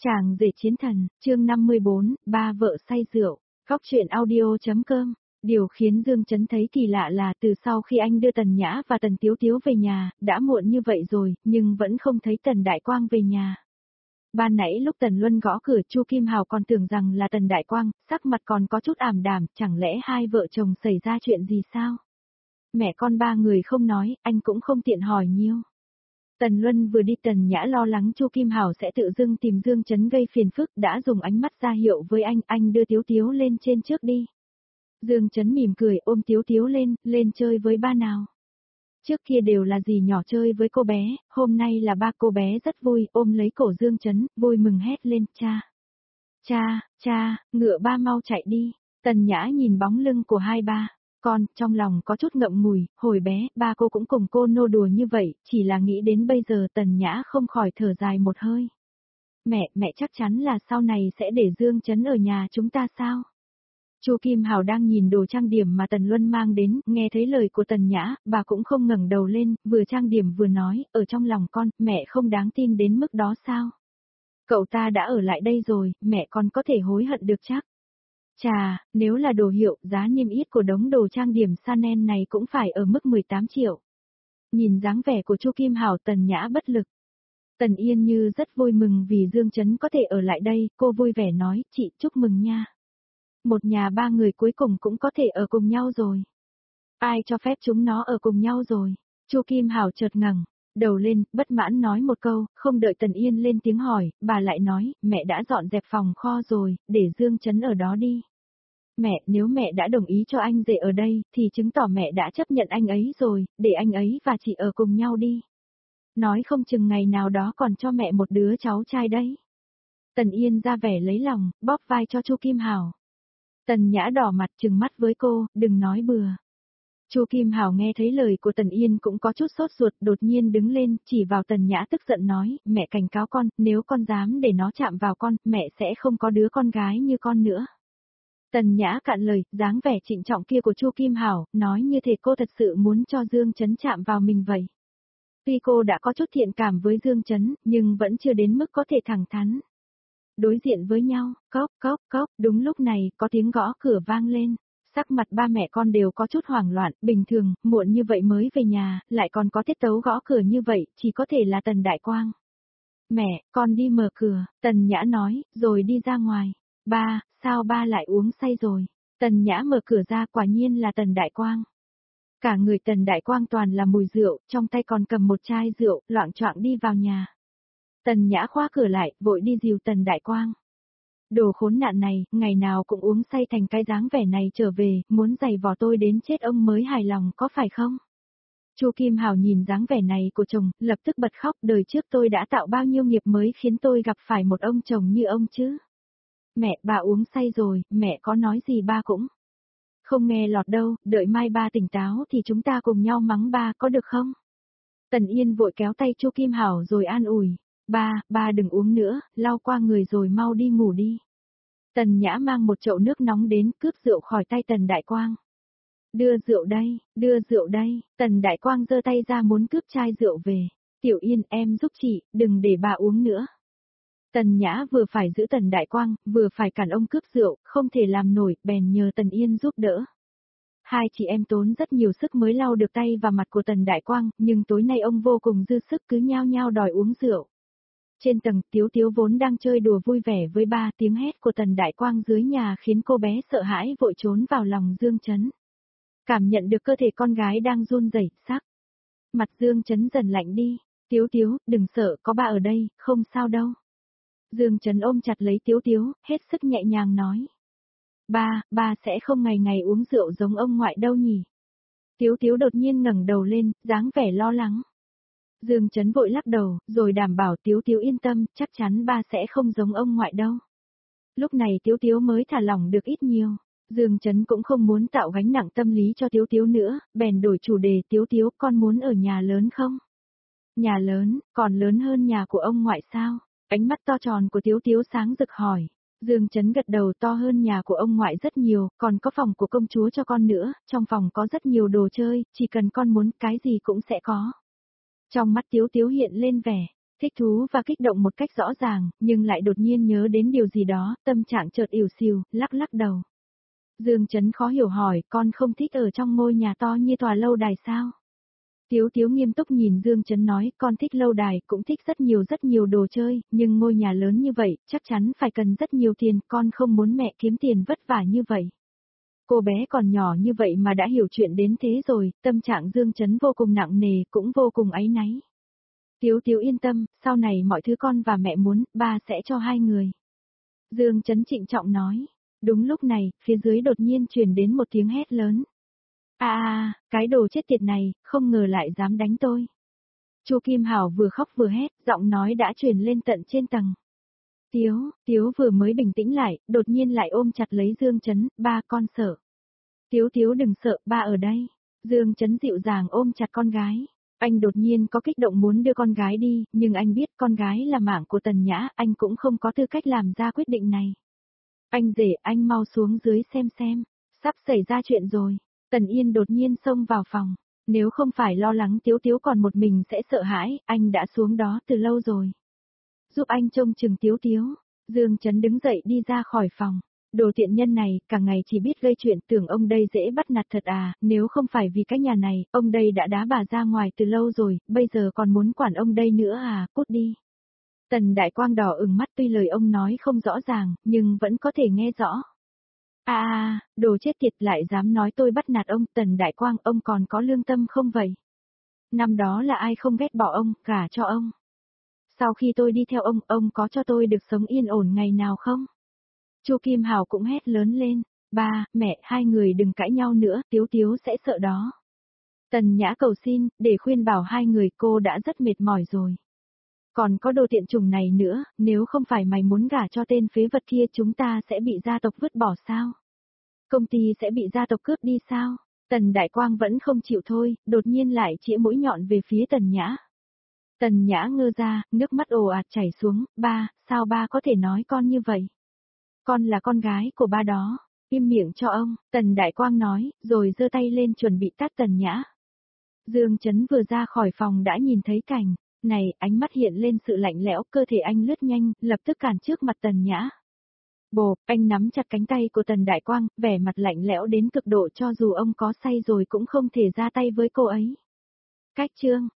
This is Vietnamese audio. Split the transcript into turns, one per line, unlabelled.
Chàng rể chiến thần, chương 54, ba vợ say rượu, góc truyện audio.com. Điều khiến Dương Chấn thấy kỳ lạ là từ sau khi anh đưa Tần Nhã và Tần Tiếu Tiếu về nhà, đã muộn như vậy rồi, nhưng vẫn không thấy Tần Đại Quang về nhà. Ban nãy lúc Tần Luân gõ cửa, Chu Kim Hào còn tưởng rằng là Tần Đại Quang, sắc mặt còn có chút ảm đạm, chẳng lẽ hai vợ chồng xảy ra chuyện gì sao? Mẹ con ba người không nói, anh cũng không tiện hỏi nhiều. Tần Luân vừa đi, Tần Nhã lo lắng Chu Kim Hào sẽ tự dưng tìm Dương Chấn gây phiền phức, đã dùng ánh mắt ra hiệu với anh đưa Tiếu Tiếu lên trên trước đi. Dương Chấn mỉm cười ôm Tiếu Tiếu lên chơi với ba nào. Trước kia đều là dì nhỏ chơi với cô bé, hôm nay là ba, cô bé rất vui, ôm lấy cổ Dương Chấn, vui mừng hét lên, cha, ngựa ba mau chạy đi. Tần Nhã nhìn bóng lưng của hai ba. Con, trong lòng có chút ngậm ngùi, hồi bé, ba cô cũng cùng cô nô đùa như vậy, chỉ là nghĩ đến bây giờ Tần Nhã không khỏi thở dài một hơi. Mẹ chắc chắn là sau này sẽ để Dương Chấn ở nhà chúng ta sao? Chu Kim Hào đang nhìn đồ trang điểm mà Tần Luân mang đến, nghe thấy lời của Tần Nhã, bà cũng không ngẩng đầu lên, vừa trang điểm vừa nói, ở trong lòng con, mẹ không đáng tin đến mức đó sao? Cậu ta đã ở lại đây rồi, mẹ con có thể hối hận được chắc. Chà, nếu là đồ hiệu, giá niêm yết của đống đồ trang điểm Chanel này cũng phải ở mức 18 triệu. Nhìn dáng vẻ của Chu Kim Hào, Tần Nhã bất lực. Tần Yên Như rất vui mừng vì Dương Chấn có thể ở lại đây, cô vui vẻ nói, chị chúc mừng nha. Một nhà ba người cuối cùng cũng có thể ở cùng nhau rồi. Ai cho phép chúng nó ở cùng nhau rồi? Chu Kim Hào chợt ngẩng đầu lên, bất mãn nói một câu, không đợi Tần Yên lên tiếng hỏi, bà lại nói, mẹ đã dọn dẹp phòng kho rồi, để Dương Chấn ở đó đi. Mẹ, nếu mẹ đã đồng ý cho anh rể ở đây, thì chứng tỏ mẹ đã chấp nhận anh ấy rồi, để anh ấy và chị ở cùng nhau đi. Nói không chừng ngày nào đó còn cho mẹ một đứa cháu trai đấy. Tần Yên ra vẻ lấy lòng, bóp vai cho Chu Kim Hào. Tần Nhã đỏ mặt trừng mắt với cô, đừng nói bừa. Chu Kim Hào nghe thấy lời của Tần Yên cũng có chút sốt ruột, đột nhiên đứng lên, chỉ vào Tần Nhã tức giận nói, mẹ cảnh cáo con, nếu con dám để nó chạm vào con, mẹ sẽ không có đứa con gái như con nữa. Tần Nhã cạn lời, dáng vẻ trịnh trọng kia của Chu Kim Hào, nói như thể cô thật sự muốn cho Dương Chấn chạm vào mình vậy. Tuy cô đã có chút thiện cảm với Dương Chấn, nhưng vẫn chưa đến mức có thể thẳng thắn. Đối diện với nhau, cốc, đúng lúc này, có tiếng gõ cửa vang lên. Sắc mặt ba mẹ con đều có chút hoảng loạn, bình thường, muộn như vậy mới về nhà, lại còn có tiết tấu gõ cửa như vậy, chỉ có thể là Tần Đại Quang. Mẹ, con đi mở cửa, Tần Nhã nói, rồi đi ra ngoài. Ba, sao ba lại uống say rồi? Tần Nhã mở cửa ra, quả nhiên là Tần Đại Quang. Cả người Tần Đại Quang toàn là mùi rượu, trong tay còn cầm một chai rượu, loạng choạng đi vào nhà. Tần Nhã khóa cửa lại, vội đi dìu Tần Đại Quang. Đồ khốn nạn này, ngày nào cũng uống say thành cái dáng vẻ này trở về, muốn giày vò tôi đến chết ông mới hài lòng có phải không? Chu Kim Hào nhìn dáng vẻ này của chồng, lập tức bật khóc, đời trước tôi đã tạo bao nhiêu nghiệp mới khiến tôi gặp phải một ông chồng như ông chứ? Mẹ, bà uống say rồi, mẹ có nói gì ba cũng không nghe lọt đâu, đợi mai ba tỉnh táo thì chúng ta cùng nhau mắng ba có được không? Tần Yên vội kéo tay Chu Kim Hào rồi an ủi, ba đừng uống nữa, lau qua người rồi mau đi ngủ đi. Tần Nhã mang một chậu nước nóng đến cướp rượu khỏi tay Tần Đại Quang. Đưa rượu đây, Tần Đại Quang giơ tay ra muốn cướp chai rượu về. Tiểu Yên em giúp chị, đừng để bà uống nữa. Tần Nhã vừa phải giữ Tần Đại Quang, vừa phải cản ông cướp rượu, không thể làm nổi, bèn nhờ Tần Yên giúp đỡ. Hai chị em tốn rất nhiều sức mới lau được tay và mặt của Tần Đại Quang, nhưng tối nay ông vô cùng dư sức cứ nhao nhao đòi uống rượu. Trên tầng, Tiếu Tiếu vốn đang chơi đùa vui vẻ với ba, tiếng hét của Tần Đại Quang dưới nhà khiến cô bé sợ hãi vội trốn vào lòng Dương Chấn. Cảm nhận được cơ thể con gái đang run rẩy, sắc mặt Dương Chấn dần lạnh đi. Tiếu, đừng sợ, có ba ở đây, không sao đâu. Dương Chấn ôm chặt lấy Tiếu, hết sức nhẹ nhàng nói. Ba sẽ không ngày ngày uống rượu giống ông ngoại đâu nhỉ. Tiếu đột nhiên ngẩng đầu lên, dáng vẻ lo lắng. Dương Chấn vội lắc đầu, rồi đảm bảo Tiếu yên tâm, chắc chắn ba sẽ không giống ông ngoại đâu. Lúc này Tiếu mới thả lỏng được ít nhiều. Dương Chấn cũng không muốn tạo gánh nặng tâm lý cho Tiếu nữa, bèn đổi chủ đề. Tiếu, con muốn ở nhà lớn không? Nhà lớn, còn lớn hơn nhà của ông ngoại sao? Ánh mắt to tròn của Tiếu sáng rực hỏi. Dương Chấn gật đầu, to hơn nhà của ông ngoại rất nhiều, còn có phòng của công chúa cho con nữa, trong phòng có rất nhiều đồ chơi, chỉ cần con muốn cái gì cũng sẽ có. Trong mắt Tiếu hiện lên vẻ Thích thú và kích động một cách rõ ràng, nhưng lại đột nhiên nhớ đến điều gì đó, tâm trạng chợt ỉu xìu, lắc lắc đầu. Dương Chấn khó hiểu hỏi, con không thích ở trong ngôi nhà to như tòa lâu đài sao? Tiếu Tiếu nghiêm túc nhìn Dương Chấn nói, con thích lâu đài, cũng thích rất nhiều đồ chơi, nhưng ngôi nhà lớn như vậy, chắc chắn phải cần rất nhiều tiền, con không muốn mẹ kiếm tiền vất vả như vậy. Cô bé còn nhỏ như vậy mà đã hiểu chuyện đến thế rồi, tâm trạng Dương Chấn vô cùng nặng nề, cũng vô cùng áy náy. Tiếu Tiếu yên tâm, sau này mọi thứ con và mẹ muốn, ba sẽ cho hai người. Dương Chấn trịnh trọng nói. Đúng lúc này, phía dưới đột nhiên truyền đến một tiếng hét lớn. Cái đồ chết tiệt này, không ngờ lại dám đánh tôi. Chu Kim Hảo vừa khóc vừa hét, giọng nói đã truyền lên tận trên tầng. Tiếu vừa mới bình tĩnh lại, đột nhiên lại ôm chặt lấy Dương Chấn, ba con sợ. Tiếu đừng sợ, ba ở đây. Dương Chấn dịu dàng ôm chặt con gái. Anh đột nhiên có kích động muốn đưa con gái đi, nhưng anh biết con gái là mạng của Tần Nhã, anh cũng không có tư cách làm ra quyết định này. Anh rể, anh mau xuống dưới xem, sắp xảy ra chuyện rồi. Tần Yên đột nhiên xông vào phòng. Nếu không phải lo lắng Tiếu còn một mình sẽ sợ hãi, anh đã xuống đó từ lâu rồi. Giúp anh trông chừng Tiếu. Dương Chấn đứng dậy đi ra khỏi phòng. Đồ tiện nhân này, cả ngày chỉ biết gây chuyện, tưởng ông đây dễ bắt nạt thật à, nếu không phải vì cái nhà này, ông đây đã đá bà ra ngoài từ lâu rồi, bây giờ còn muốn quản ông đây nữa à, cút đi. Tần Đại Quang đỏ ửng mắt, tuy lời ông nói không rõ ràng, nhưng vẫn có thể nghe rõ. Đồ chết tiệt, lại dám nói tôi bắt nạt ông. Tần Đại Quang, ông còn có lương tâm không vậy? Năm đó là ai không ghét bỏ ông, gả cho ông? Sau khi tôi đi theo ông có cho tôi được sống yên ổn ngày nào không? Chu Kim Hảo cũng hét lớn lên, ba, mẹ, hai người đừng cãi nhau nữa, Tiếu sẽ sợ đó. Tần Nhã cầu xin, để khuyên bảo hai người, cô đã rất mệt mỏi rồi. Còn có đồ tiện chủng này nữa, nếu không phải mày muốn gả cho tên phế vật kia, chúng ta sẽ bị gia tộc vứt bỏ sao? Công ty sẽ bị gia tộc cướp đi sao? Tần Đại Quang vẫn không chịu thôi, đột nhiên lại chĩa mũi nhọn về phía Tần Nhã. Tần Nhã ngơ ra, nước mắt ồ ạt chảy xuống, ba, sao ba có thể nói con như vậy? Con là con gái của ba đó, im miệng cho ông, Tần Đại Quang nói, rồi giơ tay lên chuẩn bị tát Tần Nhã. Dương Chấn vừa ra khỏi phòng đã nhìn thấy cảnh này, ánh mắt hiện lên sự lạnh lẽo, cơ thể anh lướt nhanh, lập tức cản trước mặt Tần Nhã. Bộp, anh nắm chặt cánh tay của Tần Đại Quang, vẻ mặt lạnh lẽo đến cực độ, cho dù ông có say rồi cũng không thể ra tay với cô ấy. Cách chương